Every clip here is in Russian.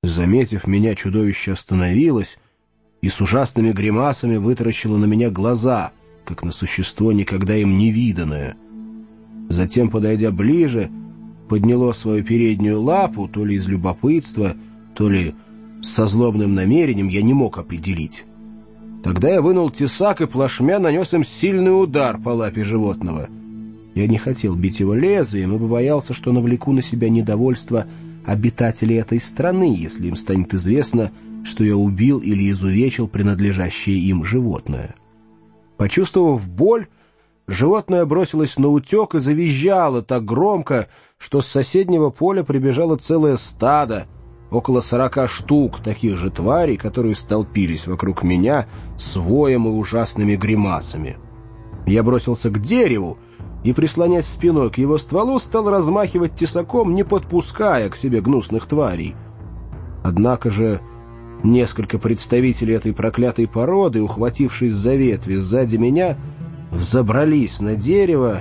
Заметив меня, чудовище остановилось и с ужасными гримасами вытаращило на меня глаза, как на существо никогда им не виданное. Затем, подойдя ближе, подняло свою переднюю лапу, то ли из любопытства, то ли со злобным намерением, я не мог определить. Тогда я вынул тесак и плашмя нанес им сильный удар по лапе животного. Я не хотел бить его лезвием, ибо боялся, что навлеку на себя недовольство обитателей этой страны, если им станет известно, что я убил или изувечил принадлежащее им животное. Почувствовав боль, животное бросилось наутек и завизжало так громко, что с соседнего поля прибежало целое стадо, около 40 штук таких же тварей, которые столпились вокруг меня с воем и ужасными гримасами. Я бросился к дереву и, прислонясь спиной к его стволу, стал размахивать тесаком, не подпуская к себе гнусных тварей. Однако же несколько представителей этой проклятой породы, ухватившись за ветви сзади меня, взобрались на дерево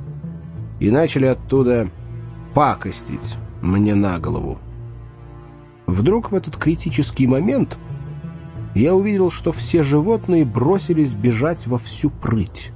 и начали оттуда пакостить мне на голову. Вдруг в этот критический момент я увидел, что все животные бросились бежать во всю прыть.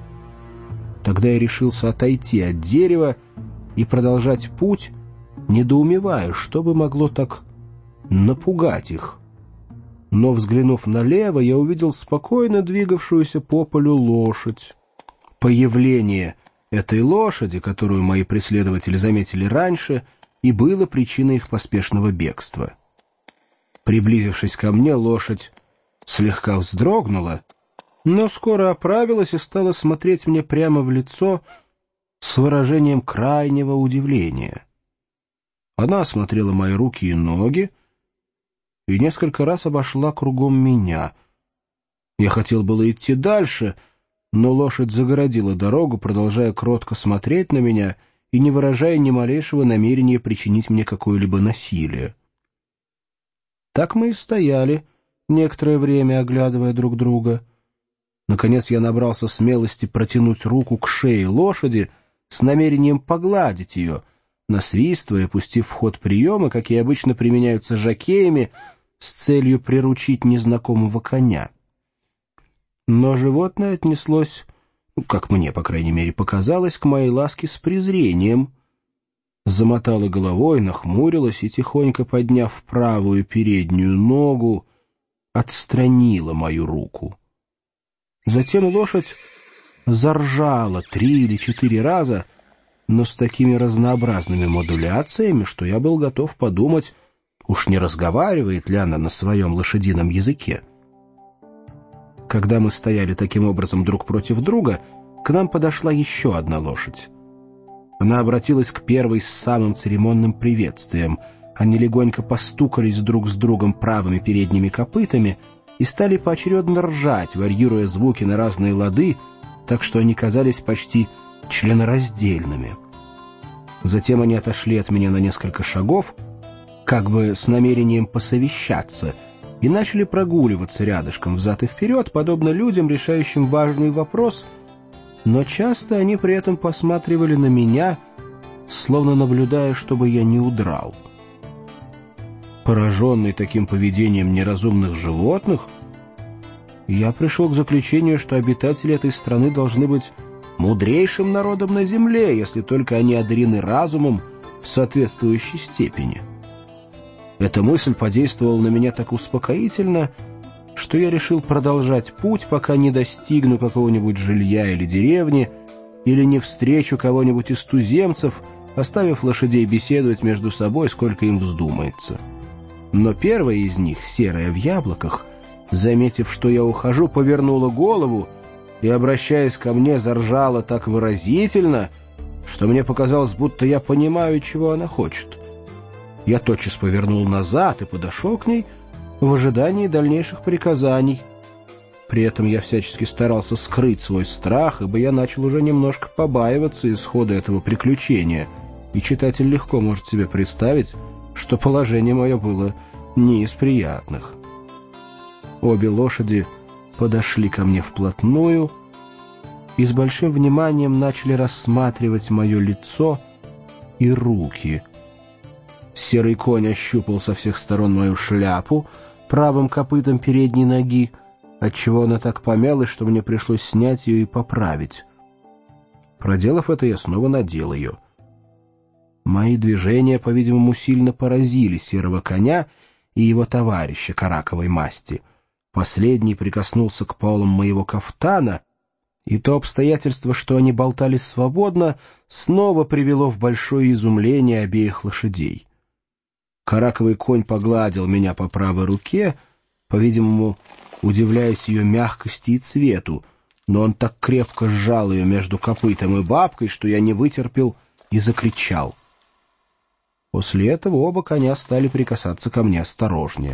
Тогда я решился отойти от дерева и продолжать путь, недоумевая, что бы могло так напугать их. Но, взглянув налево, я увидел спокойно двигавшуюся по полю лошадь. Появление этой лошади, которую мои преследователи заметили раньше, и было причиной их поспешного бегства. Приблизившись ко мне, лошадь слегка вздрогнула, но скоро оправилась и стала смотреть мне прямо в лицо с выражением крайнего удивления. Она осмотрела мои руки и ноги и несколько раз обошла кругом меня. Я хотел было идти дальше, но лошадь загородила дорогу, продолжая кротко смотреть на меня и не выражая ни малейшего намерения причинить мне какое-либо насилие. Так мы и стояли некоторое время, оглядывая друг друга. Наконец я набрался смелости протянуть руку к шее лошади с намерением погладить ее, насвистывая, пустив в ход приемы, какие обычно применяются жокеями, с целью приручить незнакомого коня. Но животное отнеслось, как мне, по крайней мере, показалось, к моей ласке с презрением. Замотала головой, нахмурилась и, тихонько подняв правую переднюю ногу, отстранила мою руку. Затем лошадь заржала 3 или 4 раза, но с такими разнообразными модуляциями, что я был готов подумать, уж не разговаривает ли она на своем лошадином языке. Когда мы стояли таким образом друг против друга, к нам подошла еще одна лошадь. Она обратилась к первой с самым церемонным приветствием. Они легонько постукались друг с другом правыми передними копытами и стали поочередно ржать, варьируя звуки на разные лады, так что они казались почти членораздельными. Затем они отошли от меня на несколько шагов, как бы с намерением посовещаться, и начали прогуливаться рядышком взад и вперед, подобно людям, решающим важный вопрос, но часто они при этом посматривали на меня, словно наблюдая, чтобы я не удрал. Пораженный таким поведением неразумных животных, я пришел к заключению, что обитатели этой страны должны быть мудрейшим народом на земле, если только они одарены разумом в соответствующей степени. Эта мысль подействовала на меня так успокоительно, что я решил продолжать путь, пока не достигну какого-нибудь жилья или деревни, или не встречу кого-нибудь из туземцев, оставив лошадей беседовать между собой, сколько им вздумается. Но первая из них, серая в яблоках, заметив, что я ухожу, повернула голову и, обращаясь ко мне, заржала так выразительно, что мне показалось, будто я понимаю, чего она хочет. Я тотчас повернул назад и подошел к ней в ожидании дальнейших приказаний. При этом я всячески старался скрыть свой страх, ибо я начал уже немножко побаиваться исхода этого приключения, и читатель легко может себе представить, что положение мое было не из приятных. Обе лошади подошли ко мне вплотную и с большим вниманием начали рассматривать мое лицо и руки. Серый конь ощупал со всех сторон мою шляпу правым копытом передней ноги, отчего она так помялась, что мне пришлось снять ее и поправить. Проделав это, я снова надел ее. Мои движения, по-видимому, сильно поразили серого коня и его товарища караковой масти. Последний прикоснулся к полам моего кафтана, и то обстоятельство, что они болтались свободно, снова привело в большое изумление обеих лошадей. Караковый конь погладил меня по правой руке, по-видимому, удивляясь ее мягкости и цвету, но он так крепко сжал ее между копытом и бабкой, что я не вытерпел и закричал. После этого оба коня стали прикасаться ко мне осторожнее.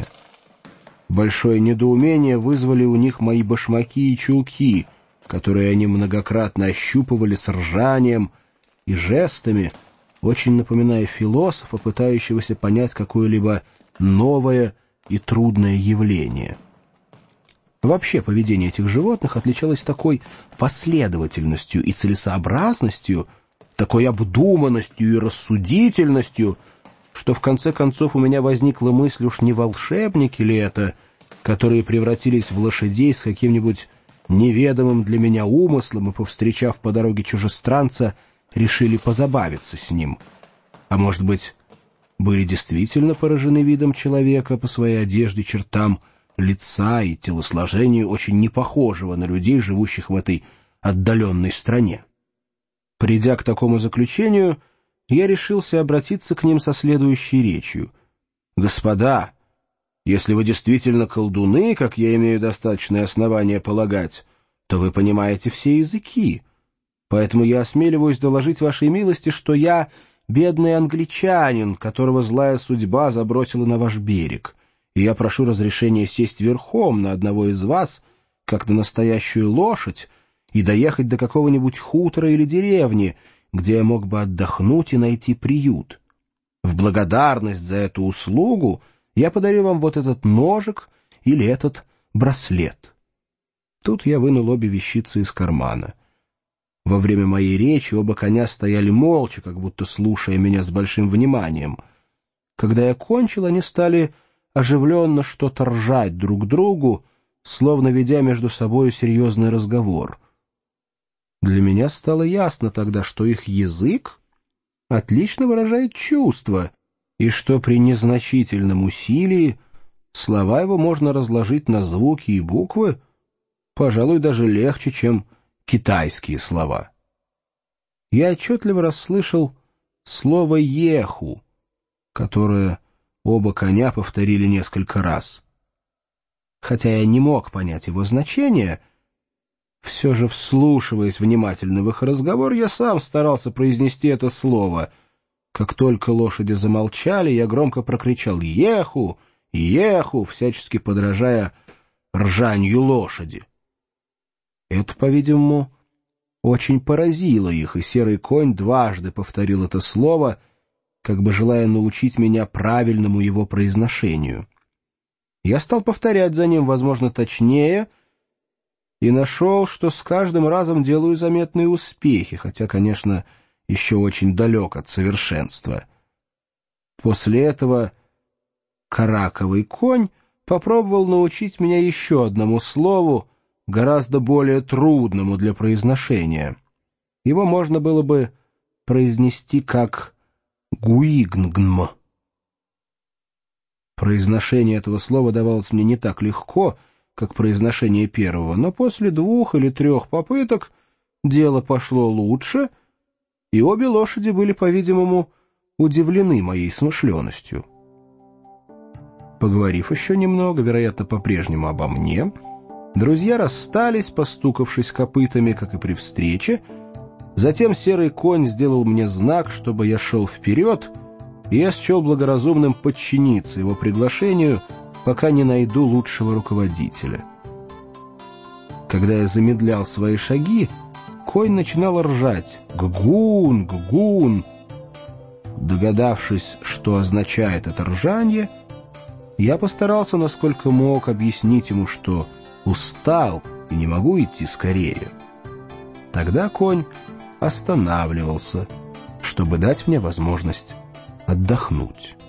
Большое недоумение вызвали у них мои башмаки и чулки, которые они многократно ощупывали с ржанием и жестами, очень напоминая философа, пытающегося понять какое-либо новое и трудное явление. Вообще, поведение этих животных отличалось такой последовательностью и целесообразностью, такой обдуманностью и рассудительностью, что в конце концов у меня возникла мысль, уж не волшебники ли это, которые превратились в лошадей с каким-нибудь неведомым для меня умыслом и, повстречав по дороге чужестранца, решили позабавиться с ним. А может быть, были действительно поражены видом человека по своей одежде, чертам лица и телосложению, очень непохожего на людей, живущих в этой отдаленной стране. Придя к такому заключению, я решился обратиться к ним со следующей речью. «Господа, если вы действительно колдуны, как я имею достаточное основание полагать, то вы понимаете все языки. Поэтому я осмеливаюсь доложить вашей милости, что я бедный англичанин, которого злая судьба забросила на ваш берег, и я прошу разрешения сесть верхом на одного из вас, как на настоящую лошадь, и доехать до какого-нибудь хутора или деревни, где я мог бы отдохнуть и найти приют. В благодарность за эту услугу я подарю вам вот этот ножик или этот браслет». Тут я вынул обе вещицы из кармана. Во время моей речи оба коня стояли молча, как будто слушая меня с большим вниманием. Когда я кончил, они стали оживленно что-то ржать друг другу, словно ведя между собой серьезный разговор. Для меня стало ясно тогда, что их язык отлично выражает чувства, и что при незначительном усилии слова его можно разложить на звуки и буквы, пожалуй, даже легче, чем китайские слова. Я отчетливо расслышал слово «еху», которое оба коня повторили несколько раз. Хотя я не мог понять его значения, все же, вслушиваясь внимательно в их разговор, я сам старался произнести это слово. Как только лошади замолчали, я громко прокричал «Еху! Еху!», всячески подражая ржанью лошади. Это, по-видимому, очень поразило их, и серый конь дважды повторил это слово, как бы желая научить меня правильному его произношению. Я стал повторять за ним, возможно, точнее, и нашел, что с каждым разом делаю заметные успехи, хотя, конечно, еще очень далек от совершенства. После этого караковый конь попробовал научить меня еще одному слову, гораздо более трудному для произношения. Его можно было бы произнести как «гуигнгм». Произношение этого слова давалось мне не так легко, как произношение первого, но после 2 или 3 попыток дело пошло лучше, и обе лошади были, по-видимому, удивлены моей смышленностью. Поговорив еще немного, вероятно, по-прежнему обо мне, друзья расстались, постукавшись копытами, как и при встрече. Затем серый конь сделал мне знак, чтобы я шел вперед, и я счел благоразумным подчиниться его приглашению, пока не найду лучшего руководителя. Когда я замедлял свои шаги, конь начинал ржать «Ггун! Ггун!». Догадавшись, что означает это ржанье, я постарался, насколько мог, объяснить ему, что устал и не могу идти скорее. Тогда конь останавливался, чтобы дать мне возможность отдохнуть.